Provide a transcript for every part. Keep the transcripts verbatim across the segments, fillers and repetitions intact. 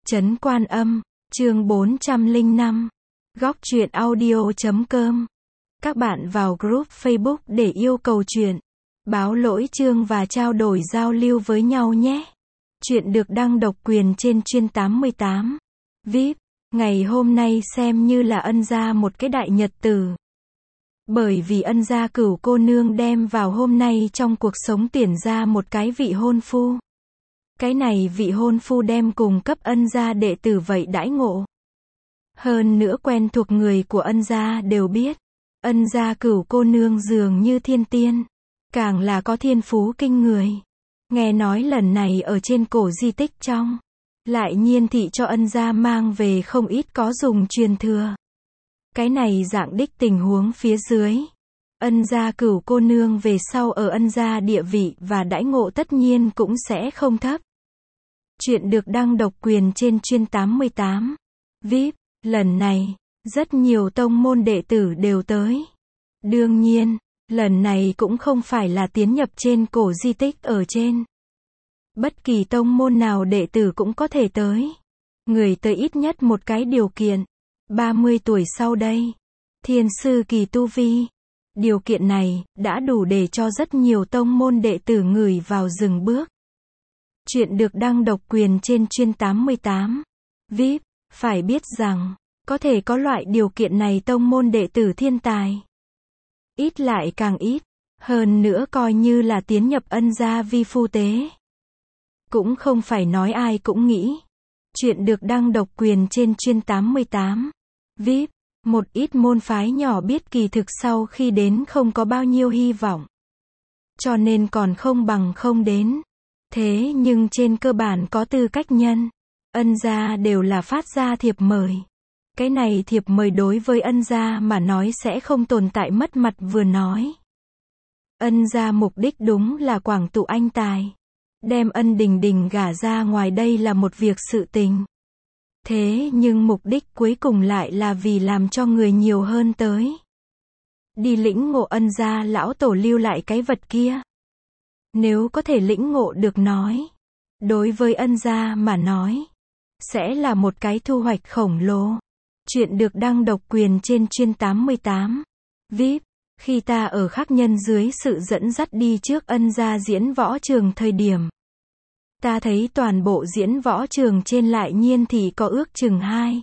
Trấn Quan Âm, chương bốn trăm lẻ năm. Góc truyện audio chấm com. Các bạn vào group Facebook để yêu cầu truyện, báo lỗi chương và trao đổi giao lưu với nhau nhé. Truyện được đăng độc quyền trên chuyên tám mươi tám. vê i pê, ngày hôm nay xem như là ân gia một cái đại nhật tử. Bởi vì ân gia Cửu cô nương đem vào hôm nay trong cuộc sống tuyển ra một cái vị hôn phu. Cái này vị hôn phu đem cùng cấp ân gia đệ tử vậy đãi ngộ. Hơn nữa quen thuộc người của ân gia đều biết, ân gia Cửu cô nương dường như thiên tiên, càng là có thiên phú kinh người. Nghe nói lần này ở trên cổ di tích trong, lại nhiên thị cho ân gia mang về không ít có dùng truyền thừa. Cái này dạng đích tình huống phía dưới, ân gia Cửu cô nương về sau ở ân gia địa vị và đãi ngộ tất nhiên cũng sẽ không thấp. Chuyện được đăng độc quyền trên chuyên tám mươi tám. vê i pê, lần này, rất nhiều tông môn đệ tử đều tới. Đương nhiên, lần này cũng không phải là tiến nhập trên cổ di tích ở trên. Bất kỳ tông môn nào đệ tử cũng có thể tới. Người tới ít nhất một cái điều kiện. ba mươi tuổi sau đây. Thiên sư kỳ tu vi. Điều kiện này, đã đủ để cho rất nhiều tông môn đệ tử ngửi vào dừng bước. Chuyện được đăng độc quyền trên chuyên tám mươi tám. vê i pê, phải biết rằng, có thể có loại điều kiện này tông môn đệ tử thiên tài. Ít lại càng ít, hơn nữa coi như là tiến nhập ân gia vi phu tế. Cũng không phải nói ai cũng nghĩ. Chuyện được đăng độc quyền trên chuyên tám mươi tám. vê i pê, một ít môn phái nhỏ biết kỳ thực sau khi đến không có bao nhiêu hy vọng. Cho nên còn không bằng không đến. Thế nhưng trên cơ bản có tư cách nhân, ân gia đều là phát ra thiệp mời. Cái này thiệp mời đối với ân gia mà nói sẽ không tồn tại mất mặt vừa nói. Ân gia mục đích đúng là quảng tụ anh tài. Đem ân đình đình gả ra ngoài đây là một việc sự tình. Thế nhưng mục đích cuối cùng lại là vì làm cho người nhiều hơn tới. Đi lĩnh ngộ ân gia lão tổ lưu lại cái vật kia. Nếu có thể lĩnh ngộ được nói, đối với ân gia mà nói, sẽ là một cái thu hoạch khổng lồ. Chuyện được đăng độc quyền trên chuyên tám mươi tám. vê i pê, khi ta ở khắc nhân dưới sự dẫn dắt đi trước ân gia diễn võ trường thời điểm. Ta thấy toàn bộ diễn võ trường trên lại nhiên thì có ước chừng hai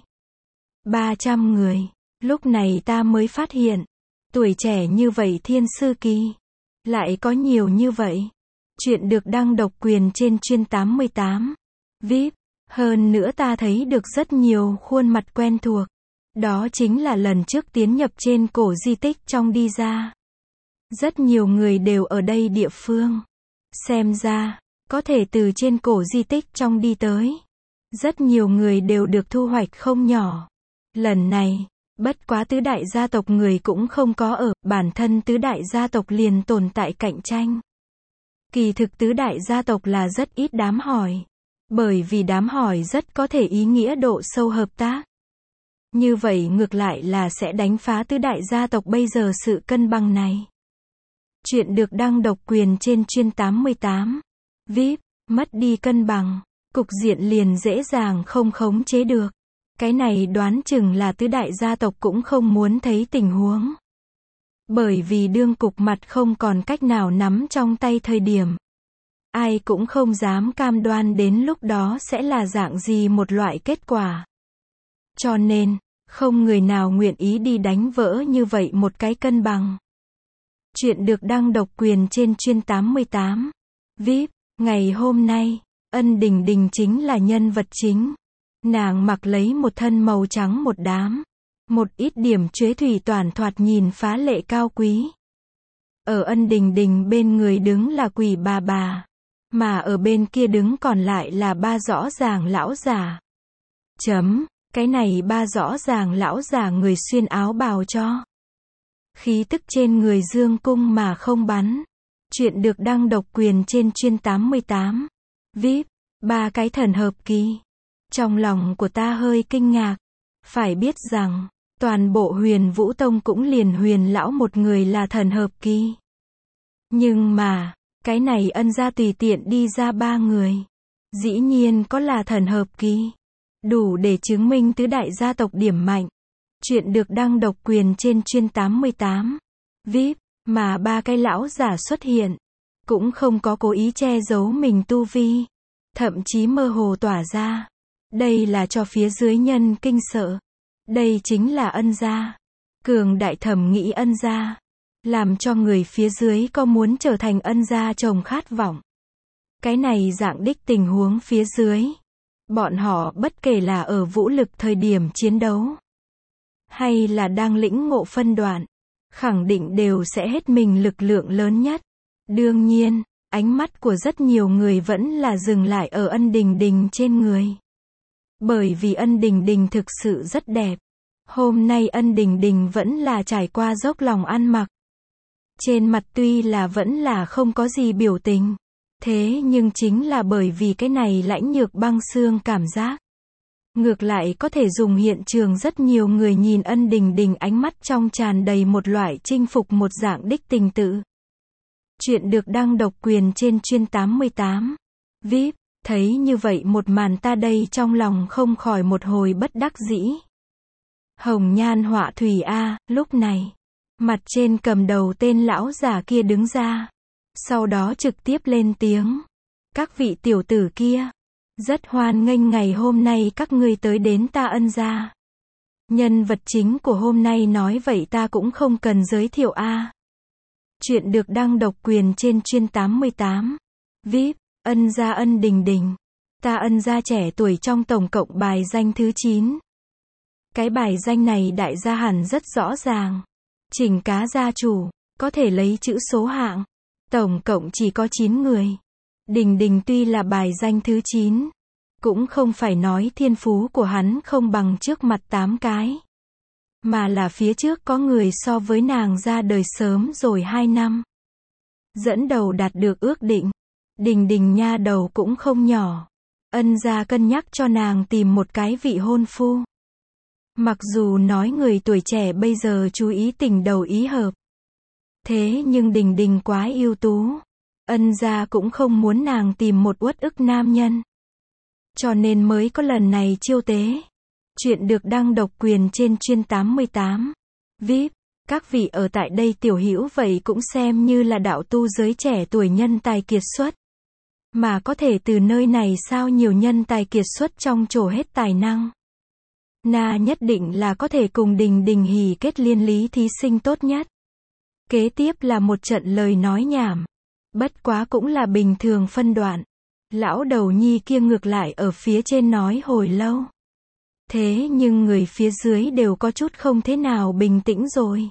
ba trăm người. Lúc này ta mới phát hiện, tuổi trẻ như vậy thiên sư kỳ, lại có nhiều như vậy. Chuyện được đăng độc quyền trên chuyên tám mươi tám. vê i pê, hơn nữa ta thấy được rất nhiều khuôn mặt quen thuộc. Đó chính là lần trước tiến nhập trên cổ di tích trong đi ra. Rất nhiều người đều ở đây địa phương. Xem ra, có thể từ trên cổ di tích trong đi tới. Rất nhiều người đều được thu hoạch không nhỏ. Lần này, bất quá tứ đại gia tộc người cũng không có ở, bản thân tứ đại gia tộc liền tồn tại cạnh tranh. Kỳ thực tứ đại gia tộc là rất ít đám hỏi. Bởi vì đám hỏi rất có thể ý nghĩa độ sâu hợp tác. Như vậy ngược lại là sẽ đánh phá tứ đại gia tộc bây giờ sự cân bằng này. Chuyện được đăng độc quyền trên chuyên tám mươi tám. vê i pê, mất đi cân bằng, cục diện liền dễ dàng không khống chế được. Cái này đoán chừng là tứ đại gia tộc cũng không muốn thấy tình huống. Bởi vì đương cục mặt không còn cách nào nắm trong tay thời điểm. Ai cũng không dám cam đoan đến lúc đó sẽ là dạng gì một loại kết quả. Cho nên, không người nào nguyện ý đi đánh vỡ như vậy một cái cân bằng. Chuyện được đăng độc quyền trên chuyên tám mươi tám. vê i pê, ngày hôm nay, ân đình đình chính là nhân vật chính. Nàng mặc lấy một thân màu trắng một đám. Một ít điểm chuế thủy toàn thoạt nhìn phá lệ cao quý. Ở ân đình đình bên người đứng là quỷ bà bà. Mà ở bên kia đứng còn lại là ba rõ ràng lão già. Chấm, cái này ba rõ ràng lão già người xuyên áo bào cho. Khí tức trên người dương cung mà không bắn. Chuyện được đăng độc quyền trên chuyên tám mươi tám. vê i pê, ba cái thần hợp kỳ. Trong lòng của ta hơi kinh ngạc. Phải biết rằng, toàn bộ Huyền Vũ Tông cũng liền Huyền lão một người là thần hợp kỳ. Nhưng mà, cái này ân gia tùy tiện đi ra ba người. Dĩ nhiên có là thần hợp kỳ. đủ để chứng minh tứ đại gia tộc điểm mạnh. Chuyện được đăng độc quyền trên chuyên tám mươi tám vê i pê, mà ba cái lão giả xuất hiện, cũng không có cố ý che giấu mình tu vi, thậm chí mơ hồ tỏa ra. Đây là cho phía dưới nhân kinh sợ. Đây chính là ân gia. Cường đại thẩm nghĩ ân gia, làm cho người phía dưới có muốn trở thành ân gia chồng khát vọng. Cái này dạng đích tình huống phía dưới, bọn họ bất kể là ở vũ lực thời điểm chiến đấu, hay là đang lĩnh ngộ phân đoạn, khẳng định đều sẽ hết mình lực lượng lớn nhất. Đương nhiên, ánh mắt của rất nhiều người vẫn là dừng lại ở ân đình đình trên người. Bởi vì ân đình đình thực sự rất đẹp. Hôm nay ân đình đình vẫn là trải qua dốc lòng ăn mặc. Trên mặt tuy là vẫn là không có gì biểu tình. Thế nhưng chính là bởi vì cái này lãnh nhược băng xương cảm giác. Ngược lại có thể dùng hiện trường rất nhiều người nhìn ân đình đình ánh mắt trong tràn đầy một loại chinh phục một dạng đích tình tự. Chuyện được đăng độc quyền trên chuyên tám mươi tám vê i pê, thấy như vậy một màn ta đây trong lòng không khỏi một hồi bất đắc dĩ. Hồng nhan họa thủy a, lúc này, mặt trên cầm đầu tên lão già kia đứng ra. Sau đó trực tiếp lên tiếng. Các vị tiểu tử kia, rất hoan nghênh ngày hôm nay các ngươi tới đến ta ân gia. Nhân vật chính của hôm nay nói vậy ta cũng không cần giới thiệu a. Chuyện được đăng độc quyền trên chuyên tám mươi tám vê i pê, ân gia ân đình đình. Ta ân gia trẻ tuổi trong tổng cộng bài danh thứ chín. Cái bài danh này đại gia hẳn rất rõ ràng. Trình cá gia chủ, có thể lấy chữ số hạng. Tổng cộng chỉ có chín người. Đình đình tuy là bài danh thứ chín, cũng không phải nói thiên phú của hắn không bằng trước mặt tám cái. Mà là phía trước có người so với nàng ra đời sớm rồi hai năm. Dẫn đầu đạt được ước định. Đình đình nha đầu cũng không nhỏ. Ân gia cân nhắc cho nàng tìm một cái vị hôn phu. Mặc dù nói người tuổi trẻ bây giờ chú ý tình đầu ý hợp. Thế nhưng đình đình quá ưu tú. Ân gia cũng không muốn nàng tìm một uất ức nam nhân. Cho nên mới có lần này chiêu tế. Chuyện được đăng độc quyền trên chuyên tám mươi tám vê i pê. Các vị ở tại đây tiểu hữu vậy cũng xem như là đạo tu giới trẻ tuổi nhân tài kiệt xuất. Mà có thể từ nơi này sao nhiều nhân tài kiệt xuất trong trổ hết tài năng. Na nhất định là có thể cùng đình đình hỉ kết liên lý thí sinh tốt nhất. Kế tiếp là một trận lời nói nhảm. Bất quá cũng là bình thường phân đoạn. Lão đầu nhi kia ngược lại ở phía trên nói hồi lâu. Thế nhưng người phía dưới đều có chút không thế nào bình tĩnh rồi.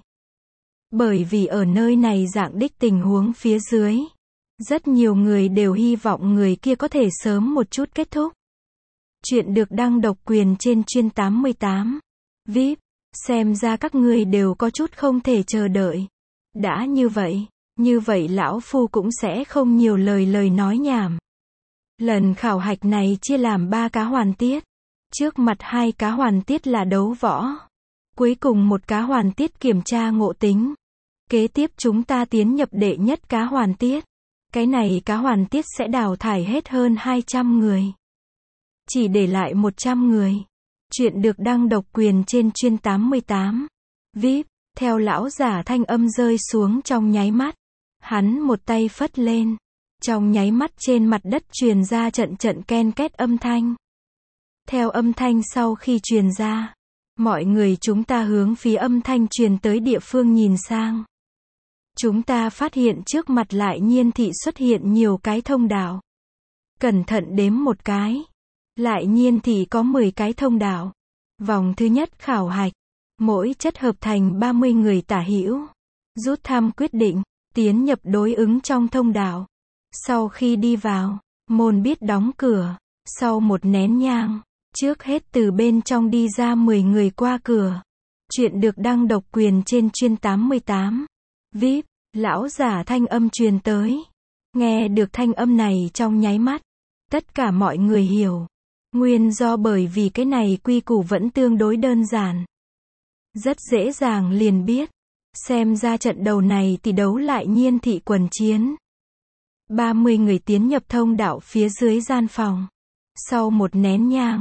Bởi vì ở nơi này dạng đích tình huống phía dưới, rất nhiều người đều hy vọng người kia có thể sớm một chút kết thúc. Chuyện được đăng độc quyền trên chuyên tám mươi tám vê i pê. Xem ra các ngươi đều có chút không thể chờ đợi. Đã như vậy, như vậy lão phu cũng sẽ không nhiều lời lời nói nhảm. Lần khảo hạch này chia làm ba cá hoàn tiết. Trước mặt hai cá hoàn tiết là đấu võ. Cuối cùng một cá hoàn tiết kiểm tra ngộ tính. Kế tiếp chúng ta tiến nhập đệ nhất cá hoàn tiết. Cái này cá hoàn tiết sẽ đào thải hết hơn hai trăm người. Chỉ để lại một trăm người. Chuyện được đăng độc quyền trên chuyên tám mươi tám vê i pê. Theo lão giả thanh âm rơi xuống trong nháy mắt. Hắn một tay phất lên. Trong nháy mắt trên mặt đất truyền ra trận trận ken két âm thanh. Theo âm thanh sau khi truyền ra, mọi người chúng ta hướng phía âm thanh truyền tới địa phương nhìn sang. Chúng ta phát hiện trước mặt lại nhiên thị xuất hiện nhiều cái thông đạo. Cẩn thận đếm một cái. Lại nhiên thị có mười cái thông đạo. Vòng thứ nhất khảo hạch. Mỗi chất hợp thành ba mươi người tả hữu. Rút thăm quyết định, tiến nhập đối ứng trong thông đạo. Sau khi đi vào, môn biết đóng cửa. Sau một nén nhang, trước hết từ bên trong đi ra mười người qua cửa. Chuyện được đăng độc quyền trên chuyên tám mươi tám vê i pê. Lão giả thanh âm truyền tới. Nghe được thanh âm này trong nháy mắt. Tất cả mọi người hiểu. Nguyên do bởi vì cái này quy củ vẫn tương đối đơn giản. Rất dễ dàng liền biết. Xem ra trận đầu này thì đấu lại nhiên thị quần chiến. ba mươi người tiến nhập thông đạo phía dưới gian phòng. Sau một nén nhang,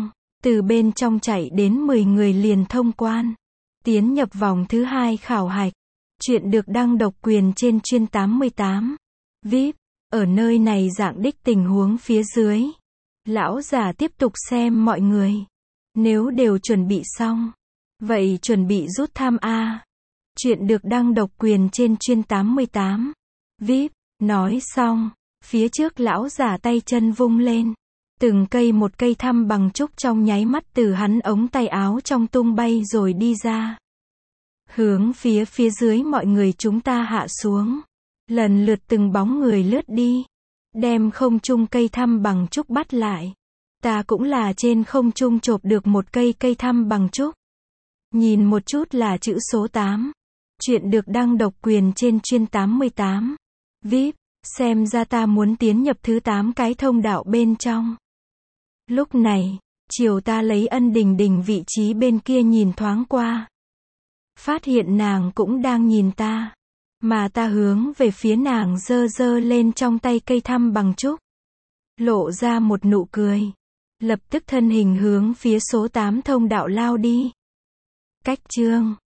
Từ bên trong chạy đến mười người liền thông quan. Tiến nhập vòng thứ hai khảo hạch. Chuyện được đăng độc quyền trên chuyên tám mươi tám. vê i pê. Ở nơi này dạng đích tình huống phía dưới. Lão già tiếp tục xem mọi người. Nếu đều chuẩn bị xong. Vậy chuẩn bị rút thăm A. Chuyện được đăng độc quyền trên chuyên tám mươi tám. vê i pê. Nói xong. Phía trước lão già tay chân vung lên. Từng cây một cây thăm bằng trúc trong nháy mắt từ hắn ống tay áo trong tung bay rồi đi ra. Hướng phía phía dưới mọi người chúng ta hạ xuống. Lần lượt từng bóng người lướt đi. Đem không trung cây thăm bằng trúc bắt lại. Ta cũng là trên không trung chộp được một cây cây thăm bằng trúc. Nhìn một chút là chữ số tám. Chuyện được đăng độc quyền trên chuyên tám mươi tám. vê i pê. Xem ra ta muốn tiến nhập thứ tám cái thông đạo bên trong. Lúc này, chiều ta lấy Ân Đình Đình vị trí bên kia nhìn thoáng qua. Phát hiện nàng cũng đang nhìn ta. Mà ta hướng về phía nàng giơ giơ lên trong tay cây thăm bằng trúc. Lộ ra một nụ cười. Lập tức thân hình hướng phía số tám thông đạo lao đi. Cách chương